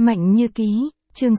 Mạnh Như Ký, chương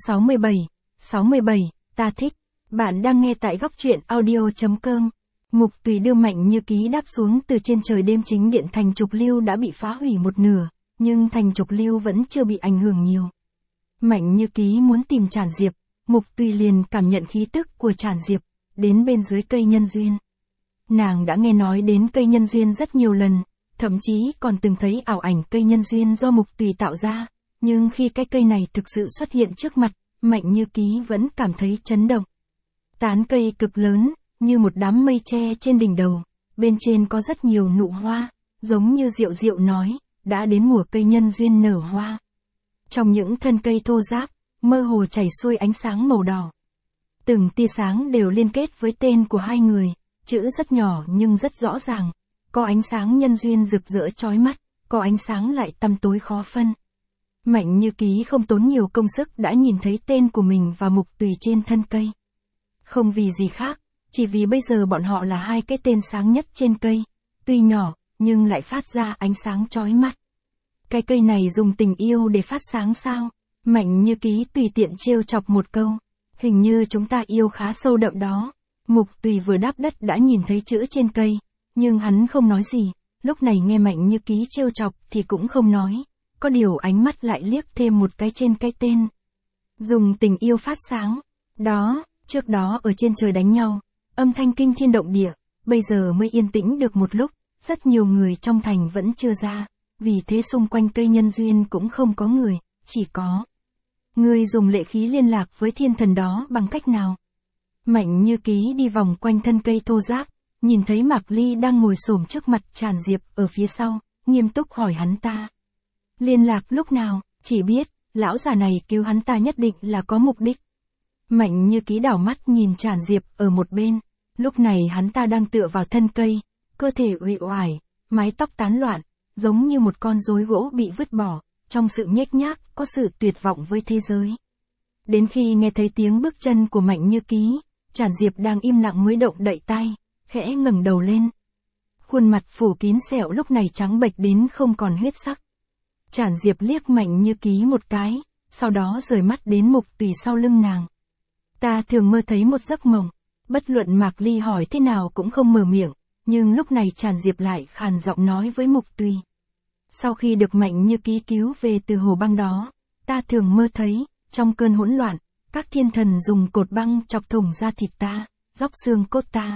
67, ta thích. Bạn đang nghe tại góc truyện audio.com. Mục Tùy đưa Mạnh Như Ký đáp xuống từ trên trời đêm. Chính điện thành Trục Lưu đã bị phá hủy một nửa, nhưng thành Trục Lưu vẫn chưa bị ảnh hưởng nhiều. Mạnh Như Ký muốn tìm Trản Diệp, Mục Tùy liền cảm nhận khí tức của Trản Diệp, đến bên dưới cây nhân duyên. Nàng đã nghe nói đến cây nhân duyên rất nhiều lần, thậm chí còn từng thấy ảo ảnh cây nhân duyên do Mục Tùy tạo ra, nhưng khi cái cây này thực sự xuất hiện trước mặt, Mạnh Như Ký vẫn cảm thấy chấn động. Tán cây cực lớn, như một đám mây tre trên đỉnh đầu, bên trên có rất nhiều nụ hoa, giống như Diệu Diệu nói, đã đến mùa cây nhân duyên nở hoa. Trong những thân cây thô ráp, mơ hồ chảy xuôi ánh sáng màu đỏ. Từng tia sáng đều liên kết với tên của hai người, chữ rất nhỏ nhưng rất rõ ràng, có ánh sáng nhân duyên rực rỡ chói mắt, có ánh sáng lại tăm tối khó phân. Mạnh Như Ký không tốn nhiều công sức đã nhìn thấy tên của mình và Mục Tùy trên thân cây. Không vì gì khác, chỉ vì bây giờ bọn họ là hai cái tên sáng nhất trên cây, tuy nhỏ, nhưng lại phát ra ánh sáng chói mắt. Cái cây này dùng tình yêu để phát sáng sao? Mạnh Như Ký tùy tiện trêu chọc một câu. Hình như chúng ta yêu khá sâu đậm đó. Mục Tùy vừa đáp đất đã nhìn thấy chữ trên cây, nhưng hắn không nói gì, lúc này nghe Mạnh Như Ký trêu chọc thì cũng không nói, có điều ánh mắt lại liếc thêm một cái trên cái tên. Dùng tình yêu phát sáng. Đó, trước đó ở trên trời đánh nhau, âm thanh kinh thiên động địa, bây giờ mới yên tĩnh được một lúc, rất nhiều người trong thành vẫn chưa ra, vì thế xung quanh cây nhân duyên cũng không có người, chỉ có. Ngươi dùng lệ khí liên lạc với thiên thần đó bằng cách nào? Mạnh Như Ký đi vòng quanh thân cây thô ráp, nhìn thấy Mạc Ly đang ngồi xổm trước mặt Trản Diệp ở phía sau, nghiêm túc hỏi hắn ta. Liên lạc lúc nào, chỉ biết, lão già này cứu hắn ta nhất định là có mục đích. Mạnh Như Ký đảo mắt nhìn Trản Diệp ở một bên, lúc này hắn ta đang tựa vào thân cây, cơ thể uể oải, mái tóc tán loạn, giống như một con rối gỗ bị vứt bỏ, trong sự nhếch nhác có sự tuyệt vọng với thế giới. Đến khi nghe thấy tiếng bước chân của Mạnh Như Ký, Trản Diệp đang im lặng mới động đậy tai, khẽ ngẩng đầu lên. Khuôn mặt phủ kín sẹo lúc này trắng bệch đến không còn huyết sắc. Trản Diệp liếc Mạnh Như Ký một cái, sau đó rời mắt đến Mục Tùy sau lưng nàng. Ta thường mơ thấy một giấc mộng, bất luận Mạc Ly hỏi thế nào cũng không mở miệng, nhưng lúc này Trản Diệp lại khàn giọng nói với Mục Tùy. Sau khi được Mạnh Như Ký cứu về từ hồ băng đó, ta thường mơ thấy, trong cơn hỗn loạn, các thiên thần dùng cột băng chọc thủng da thịt ta, róc xương cốt ta.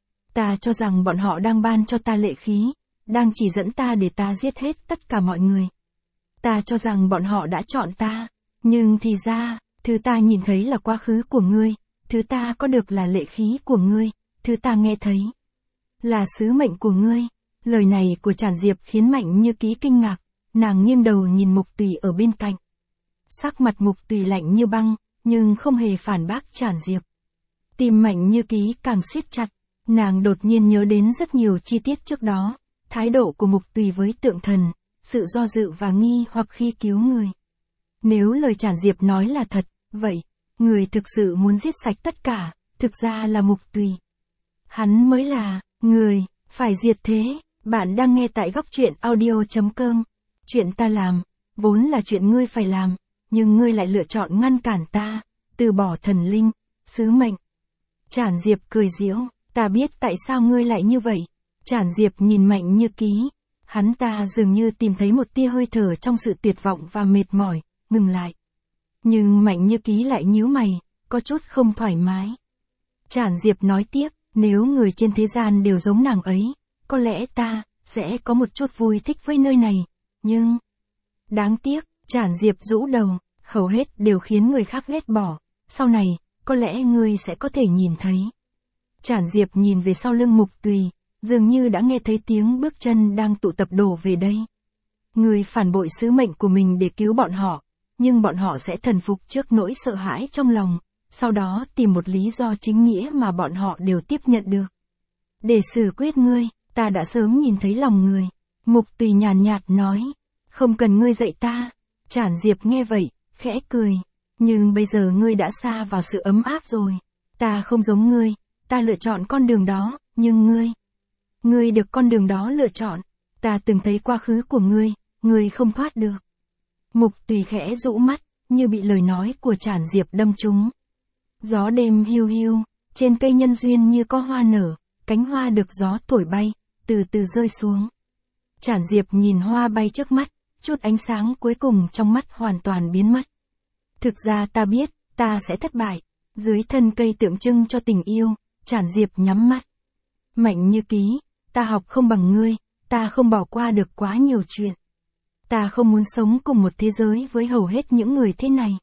Ta cho rằng bọn họ đang ban cho ta lệ khí, đang chỉ dẫn ta để ta giết hết tất cả mọi người. Ta cho rằng bọn họ đã chọn ta, nhưng thì ra, thứ ta nhìn thấy là quá khứ của ngươi, thứ ta có được là lệ khí của ngươi, thứ ta nghe thấy là sứ mệnh của ngươi. Lời này của Trản Diệp khiến Mạnh Như Ký kinh ngạc, nàng nghiêng đầu nhìn Mục Tùy ở bên cạnh. Sắc mặt Mục Tùy lạnh như băng, nhưng không hề phản bác Trản Diệp. Tim Mạnh Như Ký càng siết chặt, nàng đột nhiên nhớ đến rất nhiều chi tiết trước đó, thái độ của Mục Tùy với tượng thần, sự do dự và nghi hoặc khi cứu người. Nếu lời Trản Diệp nói là thật, vậy, người thực sự muốn giết sạch tất cả, thực ra là Mục Tùy. Hắn mới là người phải diệt thế. Bạn đang nghe tại góc truyện audio.com. Chuyện ta làm, vốn là chuyện ngươi phải làm, nhưng ngươi lại lựa chọn ngăn cản ta, từ bỏ thần linh, sứ mệnh. Trản Diệp cười giễu, ta biết tại sao ngươi lại như vậy. Trản Diệp nhìn Mạnh Như Ký, hắn ta dường như tìm thấy một tia hơi thở trong sự tuyệt vọng và mệt mỏi, ngừng lại. Nhưng Mạnh Như Ký lại nhíu mày, có chút không thoải mái. Trản Diệp nói tiếp, nếu người trên thế gian đều giống nàng ấy, có lẽ ta sẽ có một chút vui thích với nơi này, nhưng đáng tiếc, Trản Diệp rũ đầu, hầu hết đều khiến người khác ghét bỏ, sau này, có lẽ ngươi sẽ có thể nhìn thấy. Trản Diệp nhìn về sau lưng Mục Tùy, dường như đã nghe thấy tiếng bước chân đang tụ tập đổ về đây. Ngươi phản bội sứ mệnh của mình để cứu bọn họ, nhưng bọn họ sẽ thần phục trước nỗi sợ hãi trong lòng, sau đó tìm một lý do chính nghĩa mà bọn họ đều tiếp nhận được. Để xử quyết ngươi, ta đã sớm nhìn thấy lòng người. Mục Tùy nhàn nhạt nói, không cần ngươi dạy ta. Trản Diệp nghe vậy, khẽ cười. Nhưng bây giờ ngươi đã xa vào sự ấm áp rồi. Ta không giống ngươi, ta lựa chọn con đường đó, nhưng ngươi được con đường đó lựa chọn. Ta từng thấy quá khứ của ngươi không thoát được. Mục Tùy khẽ rũ mắt, như bị lời nói của Trản Diệp đâm trúng. Gió đêm hiu hiu, trên cây nhân duyên như có hoa nở, cánh hoa được gió thổi bay, từ từ rơi xuống. Trản Diệp nhìn hoa bay trước mắt, chút ánh sáng cuối cùng trong mắt hoàn toàn biến mất. Thực ra ta biết, ta sẽ thất bại. Dưới thân cây tượng trưng cho tình yêu, Trản Diệp nhắm mắt. Mạnh Như Ký, ta học không bằng ngươi, ta không bỏ qua được quá nhiều chuyện. Ta không muốn sống cùng một thế giới với hầu hết những người thế này.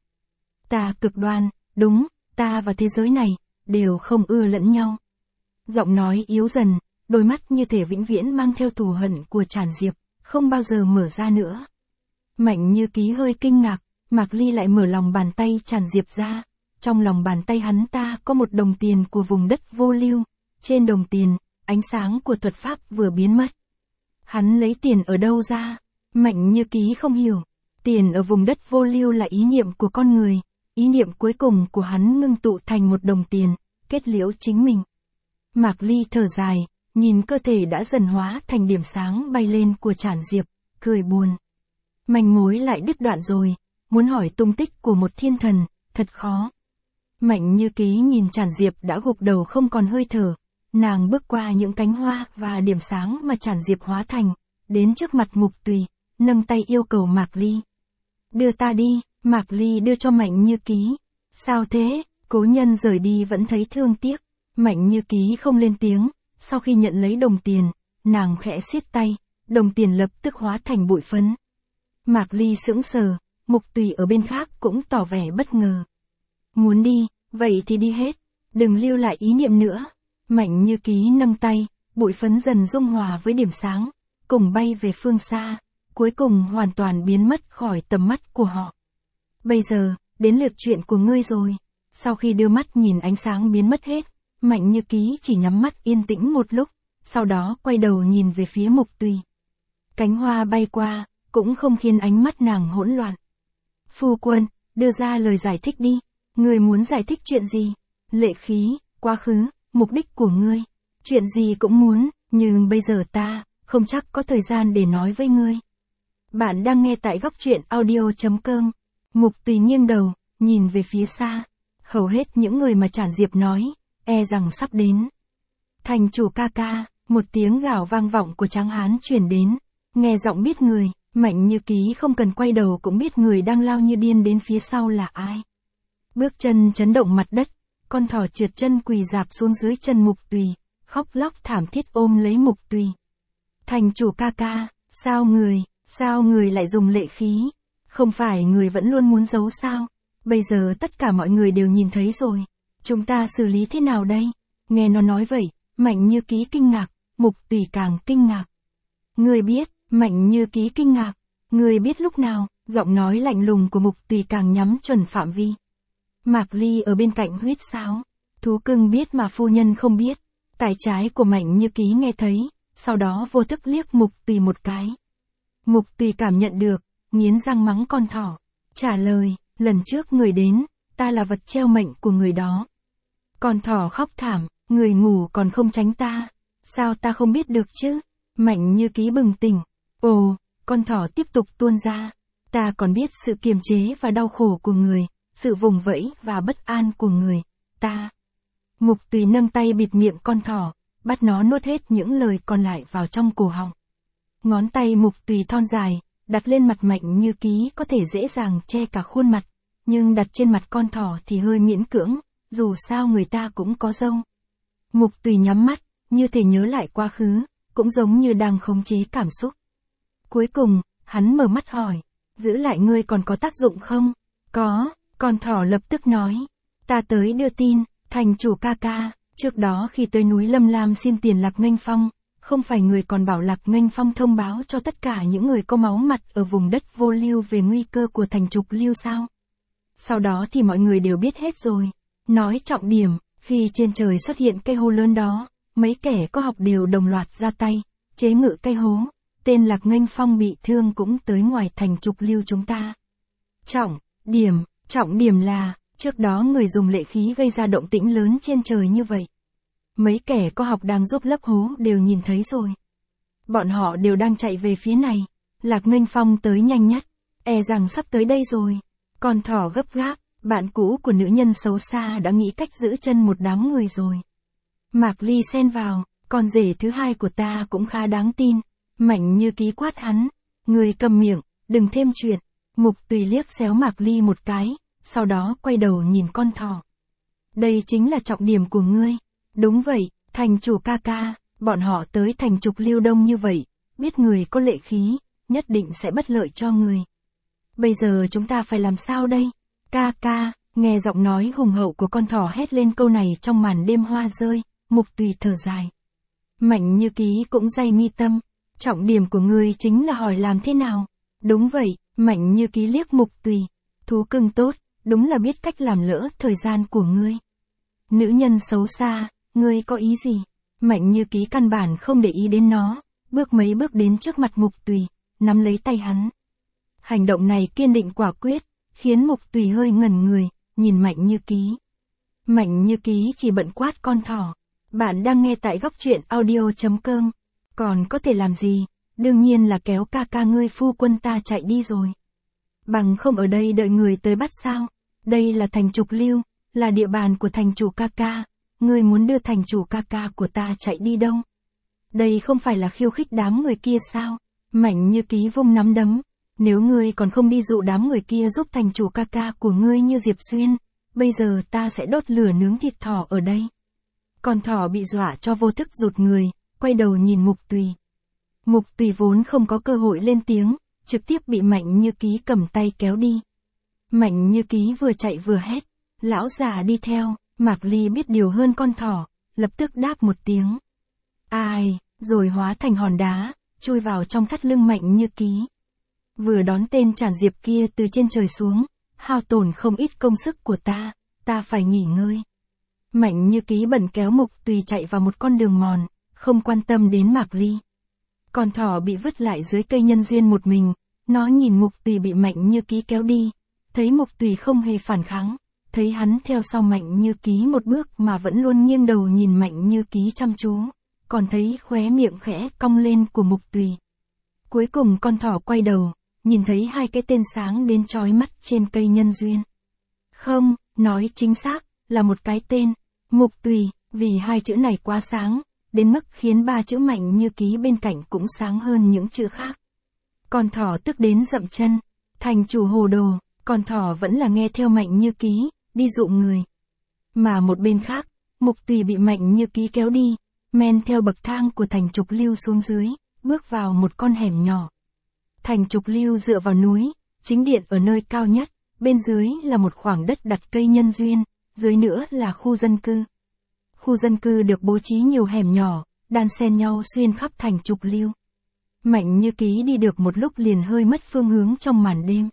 Ta cực đoan, đúng, ta và thế giới này, đều không ưa lẫn nhau. Giọng nói yếu dần, đôi mắt như thể vĩnh viễn mang theo thù hận của Trản Diệp, không bao giờ mở ra nữa. Mạnh Như Ký hơi kinh ngạc, Mạc Ly lại mở lòng bàn tay Trản Diệp ra. Trong lòng bàn tay hắn ta có một đồng tiền của vùng đất vô lưu. Trên đồng tiền, ánh sáng của thuật pháp vừa biến mất. Hắn lấy tiền ở đâu ra? Mạnh Như Ký không hiểu. Tiền ở vùng đất vô lưu là ý niệm của con người. Ý niệm cuối cùng của hắn ngưng tụ thành một đồng tiền, kết liễu chính mình. Mạc Ly thở dài, nhìn cơ thể đã dần hóa thành điểm sáng bay lên của Trản Diệp, cười buồn. Manh mối lại đứt đoạn rồi, muốn hỏi tung tích của một thiên thần, thật khó. Mạnh Như Ký nhìn Trản Diệp đã gục đầu không còn hơi thở, nàng bước qua những cánh hoa và điểm sáng mà Trản Diệp hóa thành, đến trước mặt Mục Tùy, nâng tay yêu cầu Mạc Ly. Đưa ta đi, Mạc Ly đưa cho Mạnh Như Ký. Sao thế, cố nhân rời đi vẫn thấy thương tiếc. Mạnh Như Ký không lên tiếng, sau khi nhận lấy đồng tiền, nàng khẽ siết tay, đồng tiền lập tức hóa thành bụi phấn. Mạc Ly sững sờ, Mục Tùy ở bên khác cũng tỏ vẻ bất ngờ. Muốn đi, vậy thì đi hết, đừng lưu lại ý niệm nữa. Mạnh Như Ký nâng tay, bụi phấn dần dung hòa với điểm sáng, cùng bay về phương xa, cuối cùng hoàn toàn biến mất khỏi tầm mắt của họ. Bây giờ, đến lượt chuyện của ngươi rồi. Sau khi đưa mắt nhìn ánh sáng biến mất hết, Mạnh Như Ký chỉ nhắm mắt yên tĩnh một lúc, sau đó quay đầu nhìn về phía Mục Tùy. Cánh hoa bay qua, cũng không khiến ánh mắt nàng hỗn loạn. Phu quân, đưa ra lời giải thích đi. Ngươi muốn giải thích chuyện gì? Lệ khí, quá khứ, mục đích của ngươi. Chuyện gì cũng muốn, nhưng bây giờ ta, không chắc có thời gian để nói với ngươi. Bạn đang nghe tại góc truyện audio.com. Mục Tùy nghiêng đầu, nhìn về phía xa. Hầu hết những người mà Trản Diệp nói, e rằng sắp đến. Thành chủ ca ca, một tiếng gào vang vọng của tráng hán truyền đến. Nghe giọng biết người, Mạnh Như Ký không cần quay đầu cũng biết người đang lao như điên đến phía sau là ai. Bước chân chấn động mặt đất, con thỏ trượt chân quỳ rạp xuống dưới chân Mục Tùy, khóc lóc thảm thiết ôm lấy Mục Tùy. Thành chủ ca ca, sao người lại dùng lệ khí? Không phải người vẫn luôn muốn giấu sao? Bây giờ tất cả mọi người đều nhìn thấy rồi. Chúng ta xử lý thế nào đây? Nghe nó nói vậy, Mạnh Như Ký kinh ngạc, Mục Tùy càng kinh ngạc. Người biết, Mạnh Như Ký kinh ngạc. Người biết lúc nào? Giọng nói lạnh lùng của Mục Tùy càng nhắm chuẩn phạm vi. Mạc Ly ở bên cạnh huýt sáo. Thú cưng biết mà phu nhân không biết. Tay trái của Mạnh Như Ký nghe thấy, sau đó vô thức liếc Mục Tùy một cái. Mục Tùy cảm nhận được, nghiến răng mắng con thỏ. Trả lời, lần trước người đến, ta là vật treo mệnh của người đó. Con thỏ khóc thảm, người ngủ còn không tránh ta. Sao ta không biết được chứ? Mạnh Như Ký bừng tỉnh. Ồ, con thỏ tiếp tục tuôn ra. Ta còn biết sự kiềm chế và đau khổ của người, sự vùng vẫy và bất an của người, ta. Mục Tùy nâng tay bịt miệng con thỏ, bắt nó nuốt hết những lời còn lại vào trong cổ họng. Ngón tay Mục Tùy thon dài, đặt lên mặt Mạnh Như Ký có thể dễ dàng che cả khuôn mặt, nhưng đặt trên mặt con thỏ thì hơi miễn cưỡng, dù sao người ta cũng có râu. Mục Tùy nhắm mắt, như thể nhớ lại quá khứ, cũng giống như đang khống chế cảm xúc. Cuối cùng, hắn mở mắt hỏi, giữ lại ngươi còn có tác dụng không? Có, con thỏ lập tức nói. Ta tới đưa tin, thành chủ ca ca, trước đó khi tới núi Lâm Lam xin tiền Lạc Nghênh Phong, không phải người còn bảo Lạc Nghênh Phong thông báo cho tất cả những người có máu mặt ở vùng đất vô lưu về nguy cơ của thành trục lưu sao? Sau đó thì mọi người đều biết hết rồi. Nói trọng điểm, khi trên trời xuất hiện cây hố lớn đó, mấy kẻ có học đều đồng loạt ra tay, chế ngự cây hố. Tên Lạc Nghênh Phong bị thương cũng tới ngoài thành trục lưu chúng ta. Trọng điểm là, trước đó người dùng lệ khí gây ra động tĩnh lớn trên trời như vậy. Mấy kẻ có học đang giúp lấp hố đều nhìn thấy rồi. Bọn họ đều đang chạy về phía này. Lạc Nghênh Phong tới nhanh nhất, e rằng sắp tới đây rồi. Con thỏ gấp gáp, bạn cũ của nữ nhân xấu xa đã nghĩ cách giữ chân một đám người rồi. Mạc Ly xen vào, con rể thứ hai của ta cũng khá đáng tin. Mạnh Như Ký quát hắn. Người cầm miệng, đừng thêm chuyện. Mục Tùy liếc xéo Mạc Ly một cái, sau đó quay đầu nhìn con thỏ. Đây chính là trọng điểm của ngươi. Đúng vậy, thành chủ ca ca, bọn họ tới thành trục Lưu đông như vậy, biết người có lệ khí, nhất định sẽ bất lợi cho người. Bây giờ chúng ta phải làm sao đây? Ca ca, nghe giọng nói hùng hậu của con thỏ hét lên câu này trong màn đêm hoa rơi, Mục Tùy thở dài. Mạnh Như Ký cũng day mi tâm, trọng điểm của ngươi chính là hỏi làm thế nào? Đúng vậy, Mạnh Như Ký liếc Mục Tùy. Thú cưng tốt, đúng là biết cách làm lỡ thời gian của ngươi. Nữ nhân xấu xa, ngươi có ý gì? Mạnh Như Ký căn bản không để ý đến nó, bước mấy bước đến trước mặt Mục Tùy, nắm lấy tay hắn. Hành động này kiên định quả quyết, khiến Mục Tùy hơi ngẩn người, nhìn Mạnh Như Ký. Mạnh Như Ký chỉ bận quát con thỏ. Bạn đang nghe tại góc truyện audio.com. Còn có thể làm gì? Đương nhiên là kéo ca ca ngươi phu quân ta chạy đi rồi. Bằng không ở đây đợi người tới bắt sao? Đây là thành trục Lưu, là địa bàn của thành chủ ca ca. Ngươi muốn đưa thành chủ ca ca của ta chạy đi đâu? Đây không phải là khiêu khích đám người kia sao? Mạnh Như Ký vung nắm đấm. Nếu ngươi còn không đi dụ đám người kia giúp thành chủ ca ca của ngươi như Diệp Xuyên, bây giờ ta sẽ đốt lửa nướng thịt thỏ ở đây. Con thỏ bị dọa cho vô thức rụt người, quay đầu nhìn Mục Tùy. Mục Tùy vốn không có cơ hội lên tiếng, trực tiếp bị Mạnh Như Ký cầm tay kéo đi. Mạnh Như Ký vừa chạy vừa hét, lão già đi theo. Mạc Ly biết điều hơn con thỏ, lập tức đáp một tiếng. Ai, rồi hóa thành hòn đá, chui vào trong thắt lưng Mạnh Như Ký. Vừa đón tên Trản Diệp kia từ trên trời xuống, hao tổn không ít công sức của ta phải nghỉ ngơi. Mạnh Như Ký bận kéo Mục Tùy chạy vào một con đường mòn, không quan tâm đến Mạc Ly. Con thỏ bị vứt lại dưới cây nhân duyên một mình, nó nhìn Mục Tùy bị Mạnh Như Ký kéo đi, thấy Mục Tùy không hề phản kháng, thấy hắn theo sau Mạnh Như Ký một bước mà vẫn luôn nghiêng đầu nhìn Mạnh Như Ký chăm chú, còn thấy khóe miệng khẽ cong lên của Mục Tùy. Cuối cùng con thỏ quay đầu, nhìn thấy hai cái tên sáng đến chói mắt trên cây nhân duyên. Không, nói chính xác, là một cái tên, Mục Tùy, vì hai chữ này quá sáng, đến mức khiến ba chữ Mạnh Như Ký bên cạnh cũng sáng hơn những chữ khác. Con thỏ tức đến dậm chân, thành chủ hồ đồ, con thỏ vẫn là nghe theo Mạnh Như Ký, đi dụ người. Mà một bên khác, Mục Tùy bị Mạnh Như Ký kéo đi, men theo bậc thang của thành trục Lưu xuống dưới, bước vào một con hẻm nhỏ. Thành trục Lưu dựa vào núi, chính điện ở nơi cao nhất, bên dưới là một khoảng đất đặt cây nhân duyên, dưới nữa là khu dân cư. Khu dân cư được bố trí nhiều hẻm nhỏ, đan xen nhau xuyên khắp thành trục Lưu. Mạnh Như Ký đi được một lúc liền hơi mất phương hướng trong màn đêm.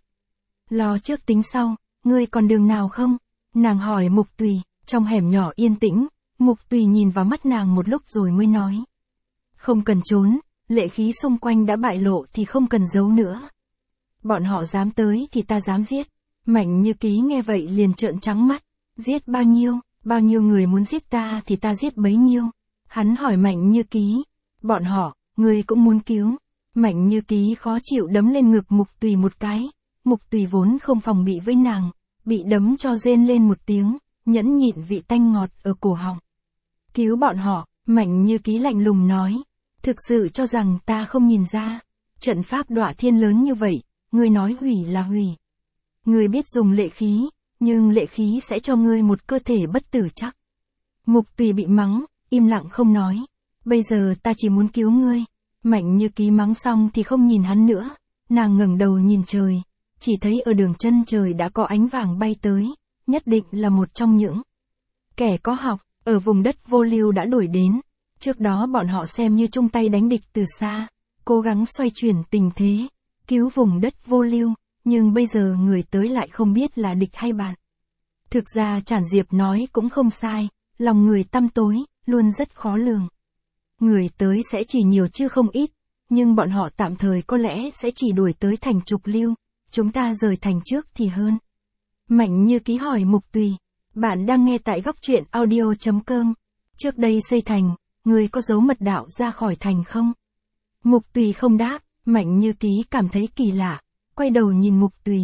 Lo trước tính sau, ngươi còn đường nào không? Nàng hỏi Mục Tùy, trong hẻm nhỏ yên tĩnh, Mục Tùy nhìn vào mắt nàng một lúc rồi mới nói. Không cần trốn, lệ khí xung quanh đã bại lộ thì không cần giấu nữa. Bọn họ dám tới thì ta dám giết. Mạnh Như Ký nghe vậy liền trợn trắng mắt. Giết bao nhiêu người muốn giết ta thì ta giết bấy nhiêu. Hắn hỏi Mạnh Như Ký, bọn họ, ngươi cũng muốn cứu. Mạnh Như Ký khó chịu đấm lên ngực Mục Tùy một cái. Mục Tùy vốn không phòng bị với nàng, bị đấm cho rên lên một tiếng, nhẫn nhịn vị tanh ngọt ở cổ họng. Cứu bọn họ, Mạnh Như Ký lạnh lùng nói. Thực sự cho rằng ta không nhìn ra, trận pháp Đọa Thiên lớn như vậy, ngươi nói hủy là hủy. Ngươi biết dùng lệ khí, nhưng lệ khí sẽ cho ngươi một cơ thể bất tử chắc. Mục Tùy bị mắng, im lặng không nói. Bây giờ ta chỉ muốn cứu ngươi. Mạnh Như Ký mắng xong thì không nhìn hắn nữa, nàng ngẩng đầu nhìn trời, chỉ thấy ở đường chân trời đã có ánh vàng bay tới, nhất định là một trong những kẻ có học, ở vùng đất Vô Lưu đã đuổi đến. Trước đó bọn họ xem như chung tay đánh địch từ xa, cố gắng xoay chuyển tình thế, cứu vùng đất Vô Lưu, nhưng bây giờ người tới lại không biết là địch hay bạn. Thực ra Trản Diệp nói cũng không sai, lòng người tăm tối, luôn rất khó lường. Người tới sẽ chỉ nhiều chứ không ít, nhưng bọn họ tạm thời có lẽ sẽ chỉ đuổi tới thành trục Lưu, chúng ta rời thành trước thì hơn. Mạnh Như Ký hỏi Mục Tùy, bạn đang nghe tại góc truyện audio.com. Trước đây xây thành, người có giấu mật đạo ra khỏi thành không? Mục Tùy không đáp, Mạnh Như Ký cảm thấy kỳ lạ, quay đầu nhìn Mục Tùy,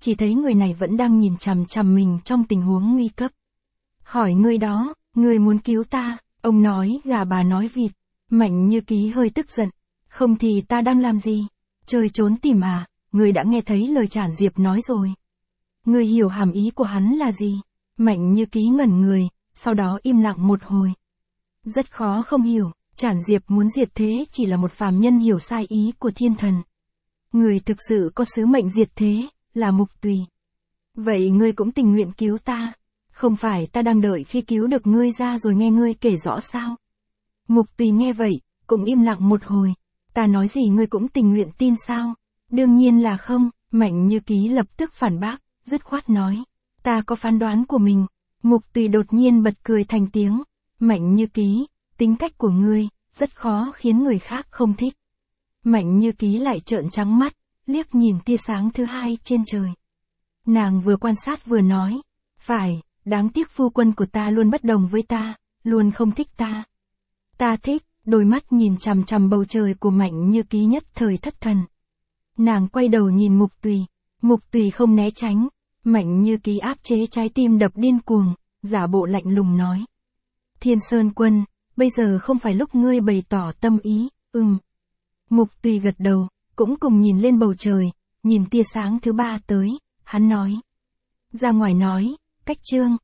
chỉ thấy người này vẫn đang nhìn chằm chằm mình trong tình huống nguy cấp. Hỏi người đó, người muốn cứu ta, ông nói gà bà nói vịt. Mạnh Như Ký hơi tức giận, không thì ta đang làm gì? Chơi trốn tìm à, người đã nghe thấy lời Trản Diệp nói rồi. Người hiểu hàm ý của hắn là gì? Mạnh Như Ký ngẩn người, sau đó im lặng một hồi. Rất khó không hiểu, Trản Diệp muốn diệt thế chỉ là một phàm nhân hiểu sai ý của thiên thần. Người thực sự có sứ mệnh diệt thế, là Mục Tùy. Vậy ngươi cũng tình nguyện cứu ta? Không phải ta đang đợi khi cứu được ngươi ra rồi nghe ngươi kể rõ sao? Mục Tùy nghe vậy, cũng im lặng một hồi. Ta nói gì ngươi cũng tình nguyện tin sao? Đương nhiên là không, Mạnh Như Ký lập tức phản bác, dứt khoát nói. Ta có phán đoán của mình. Mục Tùy đột nhiên bật cười thành tiếng. Mạnh Như Ký, tính cách của ngươi, rất khó khiến người khác không thích. Mạnh Như Ký lại trợn trắng mắt, liếc nhìn tia sáng thứ hai trên trời. Nàng vừa quan sát vừa nói. Phải, đáng tiếc phu quân của ta luôn bất đồng với ta, luôn không thích ta. Ta thích, đôi mắt nhìn chằm chằm bầu trời của Mạnh Như Ký nhất thời thất thần. Nàng quay đầu nhìn Mục Tùy. Mục Tùy không né tránh. Mạnh Như Ký áp chế trái tim đập điên cuồng, giả bộ lạnh lùng nói. Thiên Sơn Quân, bây giờ không phải lúc ngươi bày tỏ tâm ý, Mục Tùy gật đầu, cũng cùng nhìn lên bầu trời, nhìn tia sáng thứ ba tới, hắn nói. Ra ngoài nói, cách Trương,